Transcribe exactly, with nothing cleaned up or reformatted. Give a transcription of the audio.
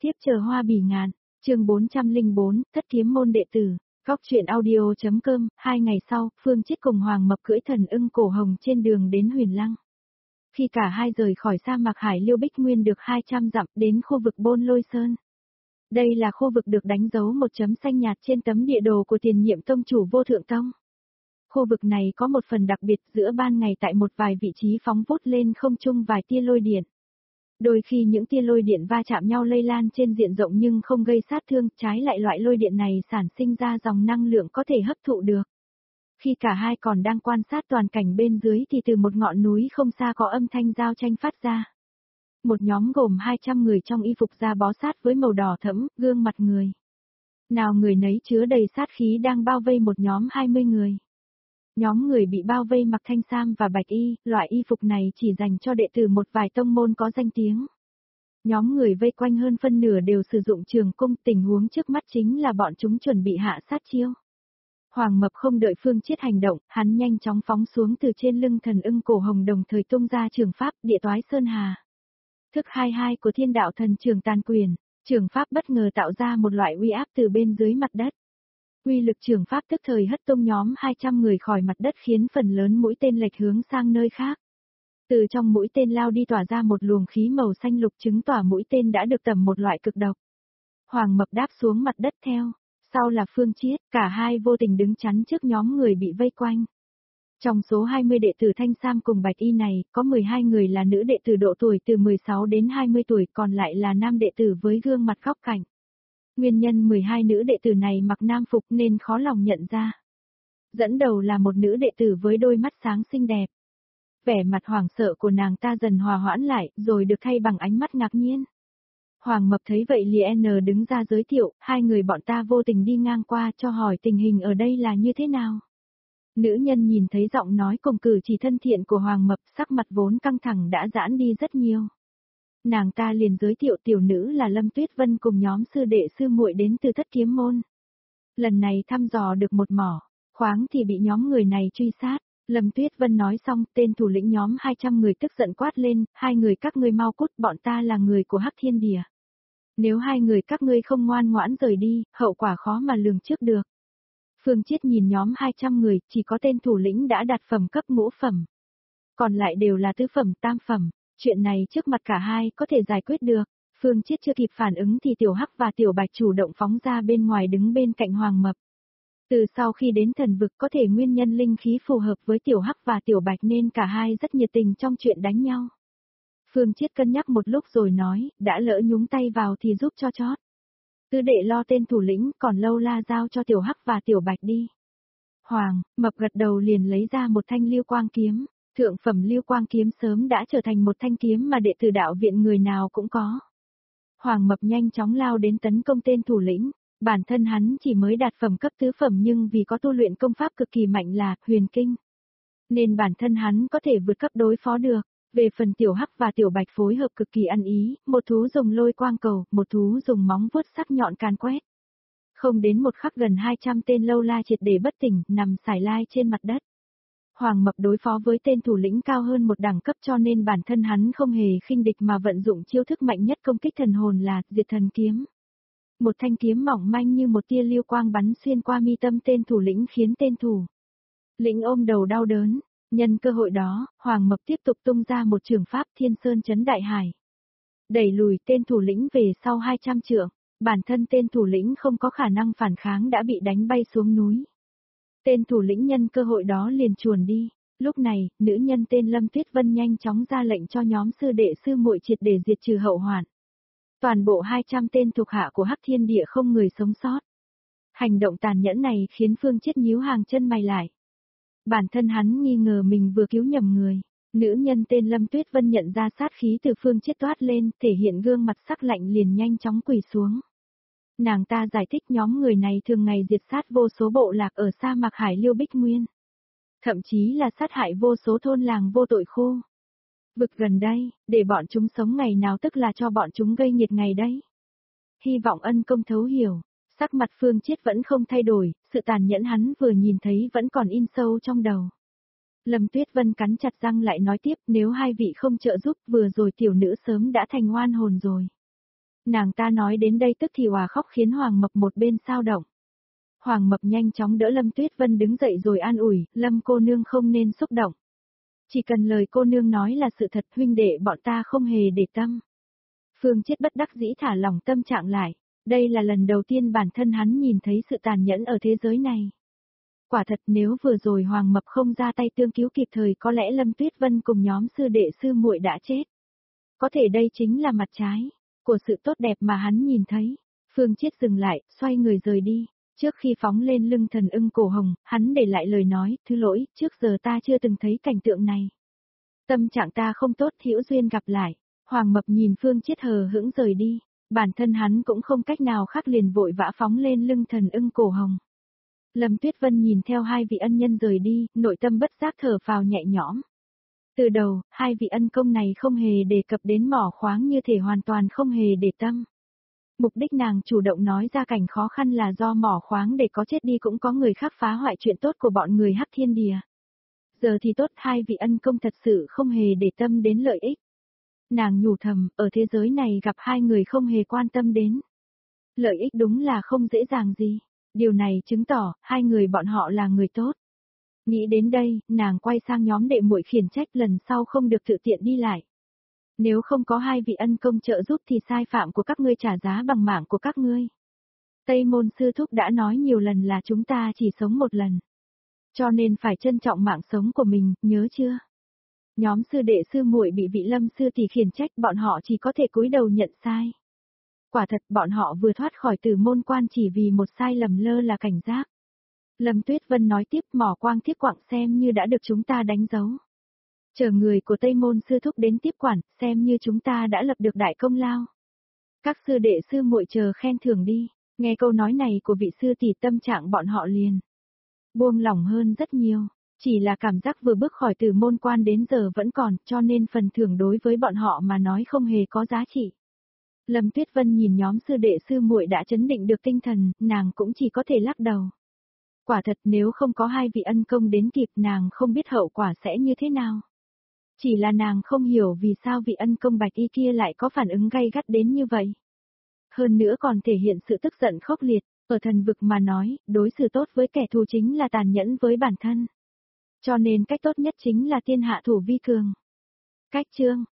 tiếp chờ hoa bỉ ngạn, chương bốn trăm lẻ bốn, thất kiếm môn đệ tử, góc truyện audio.com, hai ngày sau, Phương Chiết cùng Hoàng Mập cưỡi thần ưng cổ hồng trên đường đến Huyền Lăng. Khi cả hai rời khỏi sa mạc Hải Liêu Bích Nguyên được hai trăm dặm đến khu vực Bôn Lôi Sơn. Đây là khu vực được đánh dấu một chấm xanh nhạt trên tấm địa đồ của tiền nhiệm tông chủ Vô Thượng Tông. Khu vực này có một phần đặc biệt giữa ban ngày tại một vài vị trí phóng vút lên không trung vài tia lôi điện. Đôi khi những tia lôi điện va chạm nhau lây lan trên diện rộng nhưng không gây sát thương, trái lại loại lôi điện này sản sinh ra dòng năng lượng có thể hấp thụ được. Khi cả hai còn đang quan sát toàn cảnh bên dưới thì từ một ngọn núi không xa có âm thanh giao tranh phát ra. Một nhóm gồm hai trăm người trong y phục da bó sát với màu đỏ thẫm, gương mặt người nào người nấy chứa đầy sát khí đang bao vây một nhóm hai mươi người. Nhóm người bị bao vây mặc thanh sam và bạch y, loại y phục này chỉ dành cho đệ tử một vài tông môn có danh tiếng. Nhóm người vây quanh hơn phân nửa đều sử dụng trường cung, tình huống trước mắt chính là bọn chúng chuẩn bị hạ sát chiêu. Hoàng Mập không đợi Phương Chiết hành động, hắn nhanh chóng phóng xuống từ trên lưng thần ưng cổ hồng đồng thời tung ra trường pháp địa toái sơn hà. Thức hai hai của thiên đạo thần trường tàn quyền, trường pháp bất ngờ tạo ra một loại uy áp từ bên dưới mặt đất. Uy lực trường pháp tức thời hất tung nhóm hai trăm người khỏi mặt đất khiến phần lớn mũi tên lệch hướng sang nơi khác. Từ trong mũi tên lao đi tỏa ra một luồng khí màu xanh lục chứng tỏ mũi tên đã được tẩm một loại cực độc. Hoàng Mập đáp xuống mặt đất theo, sau là Phương Chiết, cả hai vô tình đứng chắn trước nhóm người bị vây quanh. Trong số hai mươi đệ tử thanh sam cùng bạch y này, có mười hai người là nữ đệ tử độ tuổi từ mười sáu đến hai mươi tuổi, còn lại là nam đệ tử với gương mặt góc cạnh. Nguyên nhân mười hai nữ đệ tử này mặc nam phục nên khó lòng nhận ra. Dẫn đầu là một nữ đệ tử với đôi mắt sáng xinh đẹp. Vẻ mặt hoảng sợ của nàng ta dần hòa hoãn lại, rồi được thay bằng ánh mắt ngạc nhiên. Hoàng Mập thấy vậy liền đứng ra giới thiệu, hai người bọn ta vô tình đi ngang qua cho hỏi tình hình ở đây là như thế nào. Nữ nhân nhìn thấy giọng nói cùng cử chỉ thân thiện của Hoàng Mập, sắc mặt vốn căng thẳng đã giãn đi rất nhiều. Nàng ta liền giới thiệu tiểu nữ là Lâm Tuyết Vân cùng nhóm sư đệ sư muội đến từ Thất Kiếm Môn. Lần này thăm dò được một mỏ khoáng thì bị nhóm người này truy sát. Lâm Tuyết Vân nói xong, tên thủ lĩnh nhóm hai trăm người tức giận quát lên, hai người các ngươi mau cút, bọn ta là người của Hắc Thiên Địa. Nếu hai người các ngươi không ngoan ngoãn rời đi, hậu quả khó mà lường trước được. Phương Chiết nhìn nhóm hai trăm người, chỉ có tên thủ lĩnh đã đạt phẩm cấp ngũ phẩm. Còn lại đều là tứ phẩm tam phẩm, chuyện này trước mặt cả hai có thể giải quyết được. Phương Chiết chưa kịp phản ứng thì Tiểu Hắc và Tiểu Bạch chủ động phóng ra bên ngoài đứng bên cạnh Hoàng Mập. Từ sau khi đến thần vực có thể nguyên nhân linh khí phù hợp với Tiểu Hắc và Tiểu Bạch nên cả hai rất nhiệt tình trong chuyện đánh nhau. Phương Chiết cân nhắc một lúc rồi nói, đã lỡ nhúng tay vào thì giúp cho chót. Tứ đệ lo tên thủ lĩnh, còn lâu la giao cho Tiểu Hắc và Tiểu Bạch đi. Hoàng Mập gật đầu liền lấy ra một thanh lưu quang kiếm. Thượng phẩm lưu quang kiếm sớm đã trở thành một thanh kiếm mà đệ tử đạo viện người nào cũng có. Hoàng Mập nhanh chóng lao đến tấn công tên thủ lĩnh. Bản thân hắn chỉ mới đạt phẩm cấp tứ phẩm nhưng vì có tu luyện công pháp cực kỳ mạnh là huyền kinh, nên bản thân hắn có thể vượt cấp đối phó được. Về phần Tiểu Hắc và Tiểu Bạch phối hợp cực kỳ ăn ý, một thú dùng lôi quang cầu, một thú dùng móng vuốt sắc nhọn càn quét. Không đến một khắc gần hai trăm tên lâu la triệt để bất tỉnh, nằm sải lai trên mặt đất. Hoàng Mập đối phó với tên thủ lĩnh cao hơn một đẳng cấp cho nên bản thân hắn không hề khinh địch mà vận dụng chiêu thức mạnh nhất công kích thần hồn là Diệt Thần Kiếm. Một thanh kiếm mỏng manh như một tia lưu quang bắn xuyên qua mi tâm tên thủ lĩnh khiến tên thủ lĩnh ôm đầu đau đớn. Nhân cơ hội đó, Hoàng Mập tiếp tục tung ra một trường pháp Thiên Sơn Chấn Đại Hải. Đẩy lùi tên thủ lĩnh về sau hai trăm trượng, bản thân tên thủ lĩnh không có khả năng phản kháng đã bị đánh bay xuống núi. Tên thủ lĩnh nhân cơ hội đó liền chuồn đi. Lúc này, nữ nhân tên Lâm Tuyết Vân nhanh chóng ra lệnh cho nhóm sư đệ sư muội triệt để diệt trừ hậu hoạn. Toàn bộ hai trăm tên thuộc hạ của Hắc Thiên Địa không người sống sót. Hành động tàn nhẫn này khiến Phương Chiết nhíu hàng chân mày lại. Bản thân hắn nghi ngờ mình vừa cứu nhầm người. Nữ nhân tên Lâm Tuyết Vân nhận ra sát khí từ Phương Chiết toát lên, thể hiện gương mặt sắc lạnh liền nhanh chóng quỳ xuống. Nàng ta giải thích nhóm người này thường ngày diệt sát vô số bộ lạc ở sa mạc Hải Liêu Bích Nguyên. Thậm chí là sát hại vô số thôn làng vô tội khô. Vực gần đây, để bọn chúng sống ngày nào tức là cho bọn chúng gây nghiệt ngày đấy. Hy vọng ân công thấu hiểu. Sắc mặt Phương Chiết vẫn không thay đổi, sự tàn nhẫn hắn vừa nhìn thấy vẫn còn in sâu trong đầu. Lâm Tuyết Vân cắn chặt răng lại nói tiếp, nếu hai vị không trợ giúp vừa rồi tiểu nữ sớm đã thành oan hồn rồi. Nàng ta nói đến đây tức thì òa khóc khiến Hoàng Mập một bên sao động. Hoàng Mập nhanh chóng đỡ Lâm Tuyết Vân đứng dậy rồi an ủi, Lâm cô nương không nên xúc động. Chỉ cần lời cô nương nói là sự thật, huynh đệ bọn ta không hề để tâm. Phương Chiết bất đắc dĩ thả lỏng tâm trạng lại. Đây là lần đầu tiên bản thân hắn nhìn thấy sự tàn nhẫn ở thế giới này. Quả thật nếu vừa rồi Hoàng Mập không ra tay tương cứu kịp thời có lẽ Lâm Tuyết Vân cùng nhóm sư đệ sư muội đã chết. Có thể đây chính là mặt trái của sự tốt đẹp mà hắn nhìn thấy. Phương Chiết dừng lại, xoay người rời đi. Trước khi phóng lên lưng thần ưng cổ hồng, hắn để lại lời nói, thứ lỗi, trước giờ ta chưa từng thấy cảnh tượng này. Tâm trạng ta không tốt, hữu duyên gặp lại. Hoàng Mập nhìn Phương Chiết hờ hững rời đi. Bản thân hắn cũng không cách nào khác liền vội vã phóng lên lưng thần ưng cổ hồng. Lâm Tuyết Vân nhìn theo hai vị ân nhân rời đi, nội tâm bất giác thở phào nhẹ nhõm. Từ đầu, hai vị ân công này không hề đề cập đến mỏ khoáng như thể hoàn toàn không hề để tâm. Mục đích nàng chủ động nói ra cảnh khó khăn là do mỏ khoáng để có chết đi cũng có người khác phá hoại chuyện tốt của bọn người Hắc Thiên Đìa. Giờ thì tốt, hai vị ân công thật sự không hề để tâm đến lợi ích. Nàng nhủ thầm, ở thế giới này gặp hai người không hề quan tâm đến. Lợi ích đúng là không dễ dàng gì. Điều này chứng tỏ, hai người bọn họ là người tốt. Nghĩ đến đây, nàng quay sang nhóm đệ muội khiển trách lần sau không được tự tiện đi lại. Nếu không có hai vị ân công trợ giúp thì sai phạm của các ngươi trả giá bằng mạng của các ngươi. Tây Môn Sư Thúc đã nói nhiều lần là chúng ta chỉ sống một lần. Cho nên phải trân trọng mạng sống của mình, nhớ chưa? Nhóm sư đệ sư muội bị vị Lâm sư tỷ khiển trách, bọn họ chỉ có thể cúi đầu nhận sai. Quả thật bọn họ vừa thoát khỏi Tử Môn Quan chỉ vì một sai lầm lơ là cảnh giác. Lâm Tuyết Vân nói tiếp, mỏ quang thiết quạng xem như đã được chúng ta đánh dấu. Chờ người của Tây Môn Sư Thúc đến tiếp quản, xem như chúng ta đã lập được đại công lao. Các sư đệ sư muội chờ khen thưởng đi. Nghe câu nói này của vị sư tỷ, tâm trạng bọn họ liền buông lỏng hơn rất nhiều. Chỉ là cảm giác vừa bước khỏi Tử Môn Quan đến giờ vẫn còn, cho nên phần thưởng đối với bọn họ mà nói không hề có giá trị. Lâm Tuyết Vân nhìn nhóm sư đệ sư muội đã chấn định được tinh thần, nàng cũng chỉ có thể lắc đầu. Quả thật nếu không có hai vị ân công đến kịp, nàng không biết hậu quả sẽ như thế nào. Chỉ là nàng không hiểu vì sao vị ân công bạch y kia lại có phản ứng gay gắt đến như vậy. Hơn nữa còn thể hiện sự tức giận khốc liệt, ở thần vực mà nói, đối xử tốt với kẻ thù chính là tàn nhẫn với bản thân. Cho nên cách tốt nhất chính là tiên hạ thủ vi cường. Cách chương